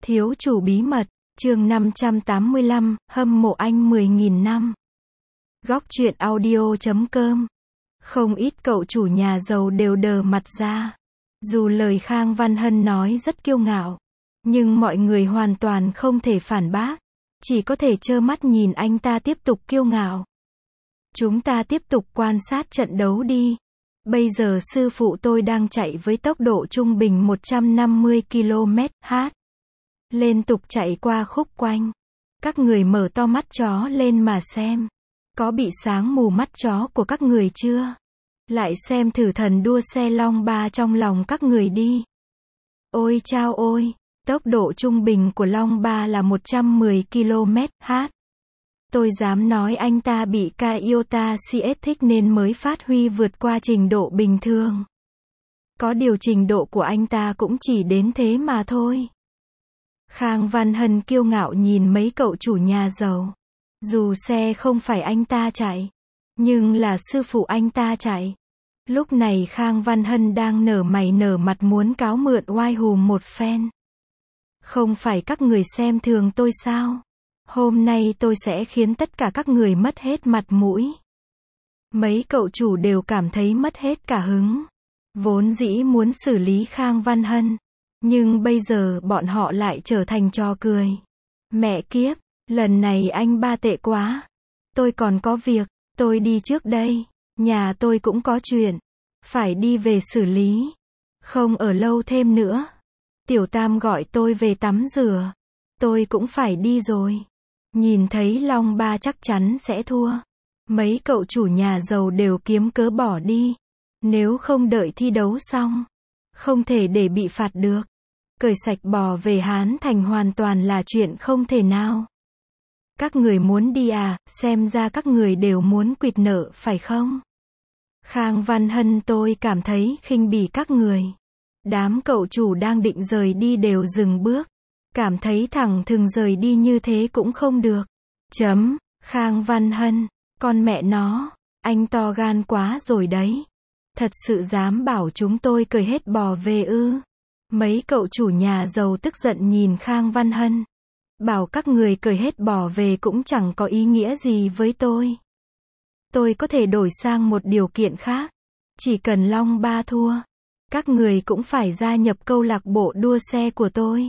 Thiếu chủ bí mật, chương 585, hâm mộ anh 10.000 năm. Góc truyện audio.com. Không ít cậu chủ nhà giàu đều đờ mặt ra. Dù lời Khang Văn Hân nói rất kiêu ngạo, nhưng mọi người hoàn toàn không thể phản bác. Chỉ có thể trơ mắt nhìn anh ta tiếp tục kiêu ngạo. Chúng ta tiếp tục quan sát trận đấu đi. Bây giờ sư phụ tôi đang chạy với tốc độ trung bình 150 km/h. Liên tục chạy qua khúc quanh. Các người mở to mắt chó lên mà xem. Có bị sáng mù mắt chó của các người chưa? Lại xem thử thần đua xe Long Ba trong lòng các người đi. Ôi chao ôi, tốc độ trung bình của Long Ba là 110 km/h. Tôi dám nói anh ta bị Toyota CS thích nên mới phát huy vượt qua trình độ bình thường. Có điều trình độ của anh ta cũng chỉ đến thế mà thôi. Khang Văn Hân kiêu ngạo nhìn mấy cậu chủ nhà giàu. Dù xe không phải anh ta chạy, nhưng là sư phụ anh ta chạy. Lúc này Khang Văn Hân đang nở mày nở mặt muốn cáo mượn oai hùm một phen. Không phải các người xem thường tôi sao? Hôm nay tôi sẽ khiến tất cả các người mất hết mặt mũi. Mấy cậu chủ đều cảm thấy mất hết cả hứng. Vốn dĩ muốn xử lý Khang Văn Hân, nhưng bây giờ bọn họ lại trở thành trò cười. Mẹ kiếp, lần này anh ba tệ quá. Tôi còn có việc, tôi đi trước đây. Nhà tôi cũng có chuyện, phải đi về xử lý. Không ở lâu thêm nữa. Tiểu Tam gọi tôi về tắm rửa. Tôi cũng phải đi rồi. Nhìn thấy Long Ba chắc chắn sẽ thua. Mấy cậu chủ nhà giàu đều kiếm cớ bỏ đi. Nếu không đợi thi đấu xong, không thể để bị phạt được. Cởi sạch bò về Hán Thành hoàn toàn là chuyện không thể nào. Các người muốn đi à, xem ra các người đều muốn quỵt nợ phải không? Khang Văn Hân tôi cảm thấy khinh bỉ các người. Đám cậu chủ đang định rời đi đều dừng bước. Cảm thấy thẳng thừng rời đi như thế cũng không được. Khang Văn Hân, con mẹ nó, anh to gan quá rồi đấy. Thật sự dám bảo chúng tôi cởi hết bò về ư? Mấy cậu chủ nhà giàu tức giận nhìn Khang Văn Hân. Bảo các người cởi hết bò về cũng chẳng có ý nghĩa gì với tôi. Tôi có thể đổi sang một điều kiện khác. Chỉ cần Long Ba thua, các người cũng phải gia nhập câu lạc bộ đua xe của tôi.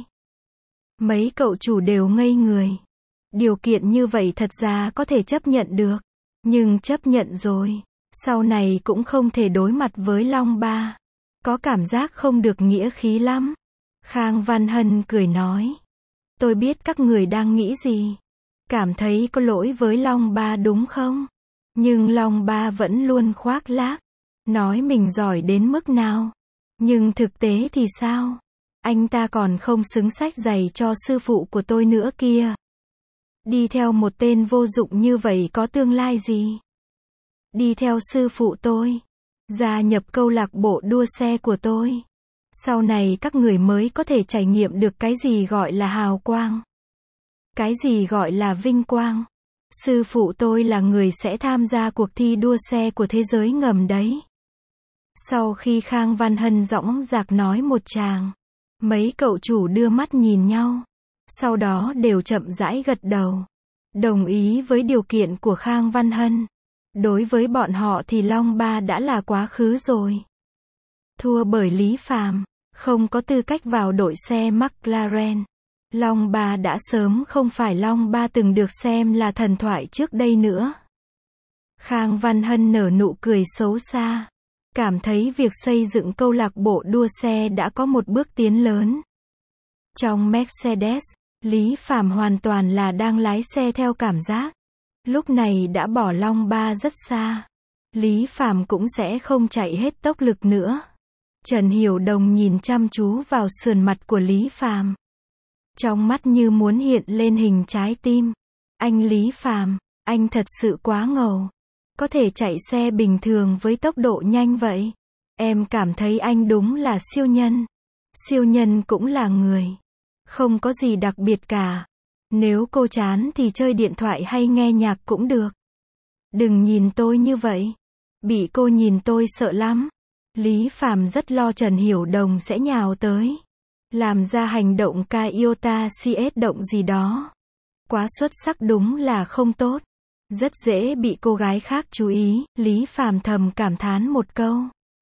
Mấy cậu chủ đều ngây người. Điều kiện như vậy thật ra có thể chấp nhận được. Nhưng chấp nhận rồi, sau này cũng không thể đối mặt với Long Ba. Có cảm giác không được nghĩa khí lắm. Khang Văn Hân cười nói. Tôi biết các người đang nghĩ gì. Cảm thấy có lỗi với Long Ba đúng không? Nhưng Long Ba vẫn luôn khoác lác. Nói mình giỏi đến mức nào. Nhưng thực tế thì sao? Anh ta còn không xứng xách giày cho sư phụ của tôi nữa kia. Đi theo một tên vô dụng như vậy có tương lai gì? Đi theo sư phụ tôi. Gia nhập câu lạc bộ đua xe của tôi. Sau này các người mới có thể trải nghiệm được cái gì gọi là hào quang. Cái gì gọi là vinh quang. Sư phụ tôi là người sẽ tham gia cuộc thi đua xe của thế giới ngầm đấy. Sau khi Khang Văn Hân dõng dạc nói một tràng, mấy cậu chủ đưa mắt nhìn nhau. Sau đó đều chậm rãi gật đầu. Đồng ý với điều kiện của Khang Văn Hân. Đối với bọn họ thì Long Ba đã là quá khứ rồi. Thua bởi Lý Phàm, không có tư cách vào đội xe McLaren. Long Ba đã sớm không phải Long Ba từng được xem là thần thoại trước đây nữa. Khang Văn Hân nở nụ cười xấu xa. Cảm thấy việc xây dựng câu lạc bộ đua xe đã có một bước tiến lớn. Trong Mercedes, Lý Phàm hoàn toàn là đang lái xe theo cảm giác. Lúc này đã bỏ Long Ba rất xa. Lý Phàm cũng sẽ không chạy hết tốc lực nữa. Trần Hiểu Đồng nhìn chăm chú vào sườn mặt của Lý Phàm. Trong mắt như muốn hiện lên hình trái tim. Anh Lý Phàm, anh thật sự quá ngầu. Có thể chạy xe bình thường với tốc độ nhanh vậy. Em cảm thấy anh đúng là siêu nhân. Siêu nhân cũng là người. Không có gì đặc biệt cả. Nếu cô chán thì chơi điện thoại hay nghe nhạc cũng được. Đừng nhìn tôi như vậy. Bị cô nhìn tôi sợ lắm. Lý Phàm rất lo Trần Hiểu Đồng sẽ nhào tới. Làm ra hành động ca iota CS động gì đó. Quá xuất sắc đúng là không tốt. Rất dễ bị cô gái khác chú ý, Lý Phàm thầm cảm thán một câu.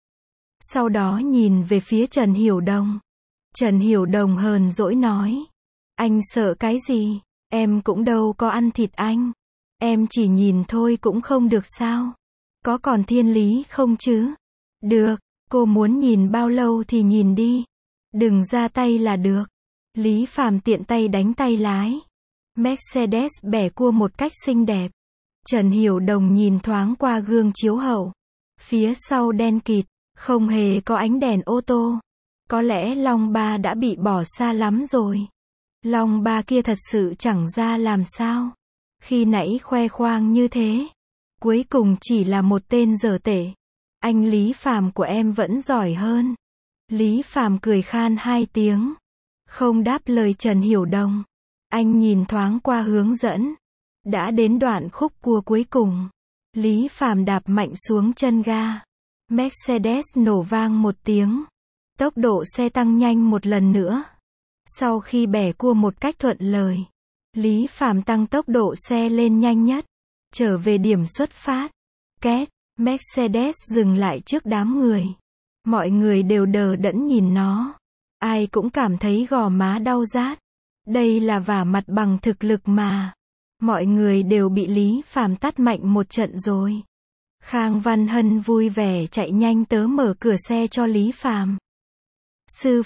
Sau đó nhìn về phía Trần Hiểu Đồng. Trần Hiểu Đồng hờn dỗi nói. Anh sợ cái gì? Em cũng đâu có ăn thịt anh. Em chỉ nhìn thôi cũng không được sao? Có còn thiên lý không chứ? Được, cô muốn nhìn bao lâu thì nhìn đi. Đừng ra tay là được. Lý Phàm tiện tay đánh tay lái. Mercedes bẻ cua một cách xinh đẹp. Trần Hiểu Đồng nhìn thoáng qua gương chiếu hậu. Phía sau đen kịt, không hề có ánh đèn ô tô. Có lẽ Long Ba đã bị bỏ xa lắm rồi. Long Ba kia thật sự chẳng ra làm sao. Khi nãy khoe khoang như thế, cuối cùng chỉ là một tên dở tệ. Anh Lý Phàm của em vẫn giỏi hơn. Lý Phàm cười khan hai tiếng. Không đáp lời Trần Hiểu Đồng. Anh nhìn thoáng qua hướng dẫn. Đã đến đoạn khúc cua cuối cùng. Lý Phàm đạp mạnh xuống chân ga. Mercedes nổ vang một tiếng. Tốc độ xe tăng nhanh một lần nữa. Sau khi bẻ cua một cách thuận lợi, Lý Phàm tăng tốc độ xe lên nhanh nhất. Trở về điểm xuất phát. Két, Mercedes dừng lại trước đám người. Mọi người đều đờ đẫn nhìn nó. Ai cũng cảm thấy gò má đau rát. Đây là vả mặt bằng thực lực mà. Mọi người đều bị Lý Phàm tát mạnh một trận rồi. Khang Văn Hân vui vẻ chạy nhanh tới mở cửa xe cho Lý Phàm. Sư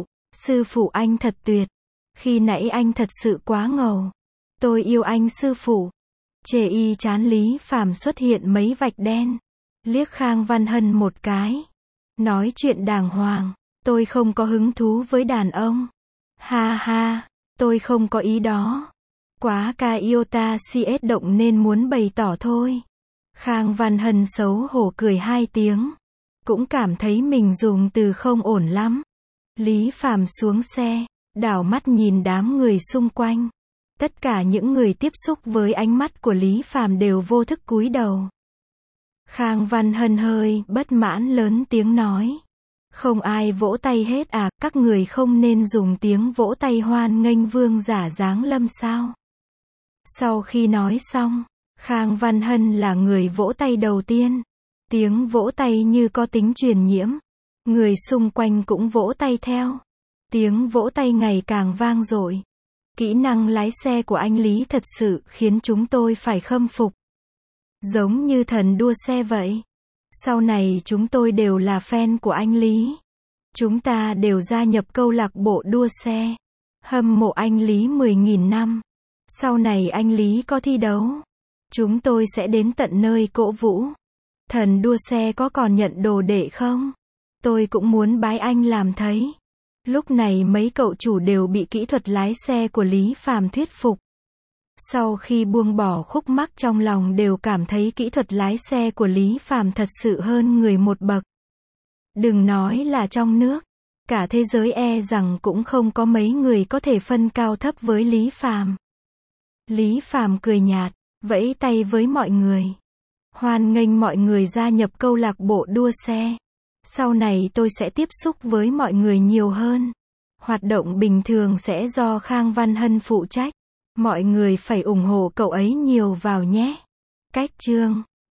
phụ anh thật tuyệt. Khi nãy anh thật sự quá ngầu. Tôi yêu anh sư phụ. Chề y chán Lý Phàm xuất hiện mấy vạch đen. Liếc Khang Văn Hân một cái. Nói chuyện đàng hoàng. Tôi không có hứng thú với đàn ông. Ha ha, tôi không có ý đó. Quá ca iota CS động nên muốn bày tỏ thôi. Khang Văn Hân xấu hổ cười hai tiếng. Cũng cảm thấy mình dùng từ không ổn lắm. Lý Phàm xuống xe, đảo mắt nhìn đám người xung quanh. Tất cả những người tiếp xúc với ánh mắt của Lý Phàm đều vô thức cúi đầu. Khang Văn Hân hơi bất mãn lớn tiếng nói. Không ai vỗ tay hết à, các người không nên dùng tiếng vỗ tay hoan nghênh vương giả giáng lâm sao? Sau khi nói xong, Khang Văn Hân là người vỗ tay đầu tiên. Tiếng vỗ tay như có tính truyền nhiễm. Người xung quanh cũng vỗ tay theo. Tiếng vỗ tay ngày càng vang dội. Kỹ năng lái xe của anh Lý thật sự khiến chúng tôi phải khâm phục. Giống như thần đua xe vậy. Sau này chúng tôi đều là fan của anh Lý. Chúng ta đều gia nhập câu lạc bộ đua xe. Hâm mộ anh Lý 10.000 năm. Sau này anh Lý có thi đấu, chúng tôi sẽ đến tận nơi cổ vũ. Thần đua xe có còn nhận đồ đệ không? Tôi cũng muốn bái anh làm thầy. Lúc này mấy cậu chủ đều bị kỹ thuật lái xe của Lý Phàm thuyết phục. Sau khi buông bỏ khúc mắc trong lòng đều cảm thấy kỹ thuật lái xe của Lý Phàm thật sự hơn người một bậc. Đừng nói là trong nước, cả thế giới rằng cũng không có mấy người có thể phân cao thấp với Lý Phàm. Lý Phàm cười nhạt, vẫy tay với mọi người. Hoan nghênh mọi người gia nhập câu lạc bộ đua xe. Sau này tôi sẽ tiếp xúc với mọi người nhiều hơn. Hoạt động bình thường sẽ do Khang Văn Hân phụ trách. Mọi người phải ủng hộ cậu ấy nhiều vào nhé. Cách chương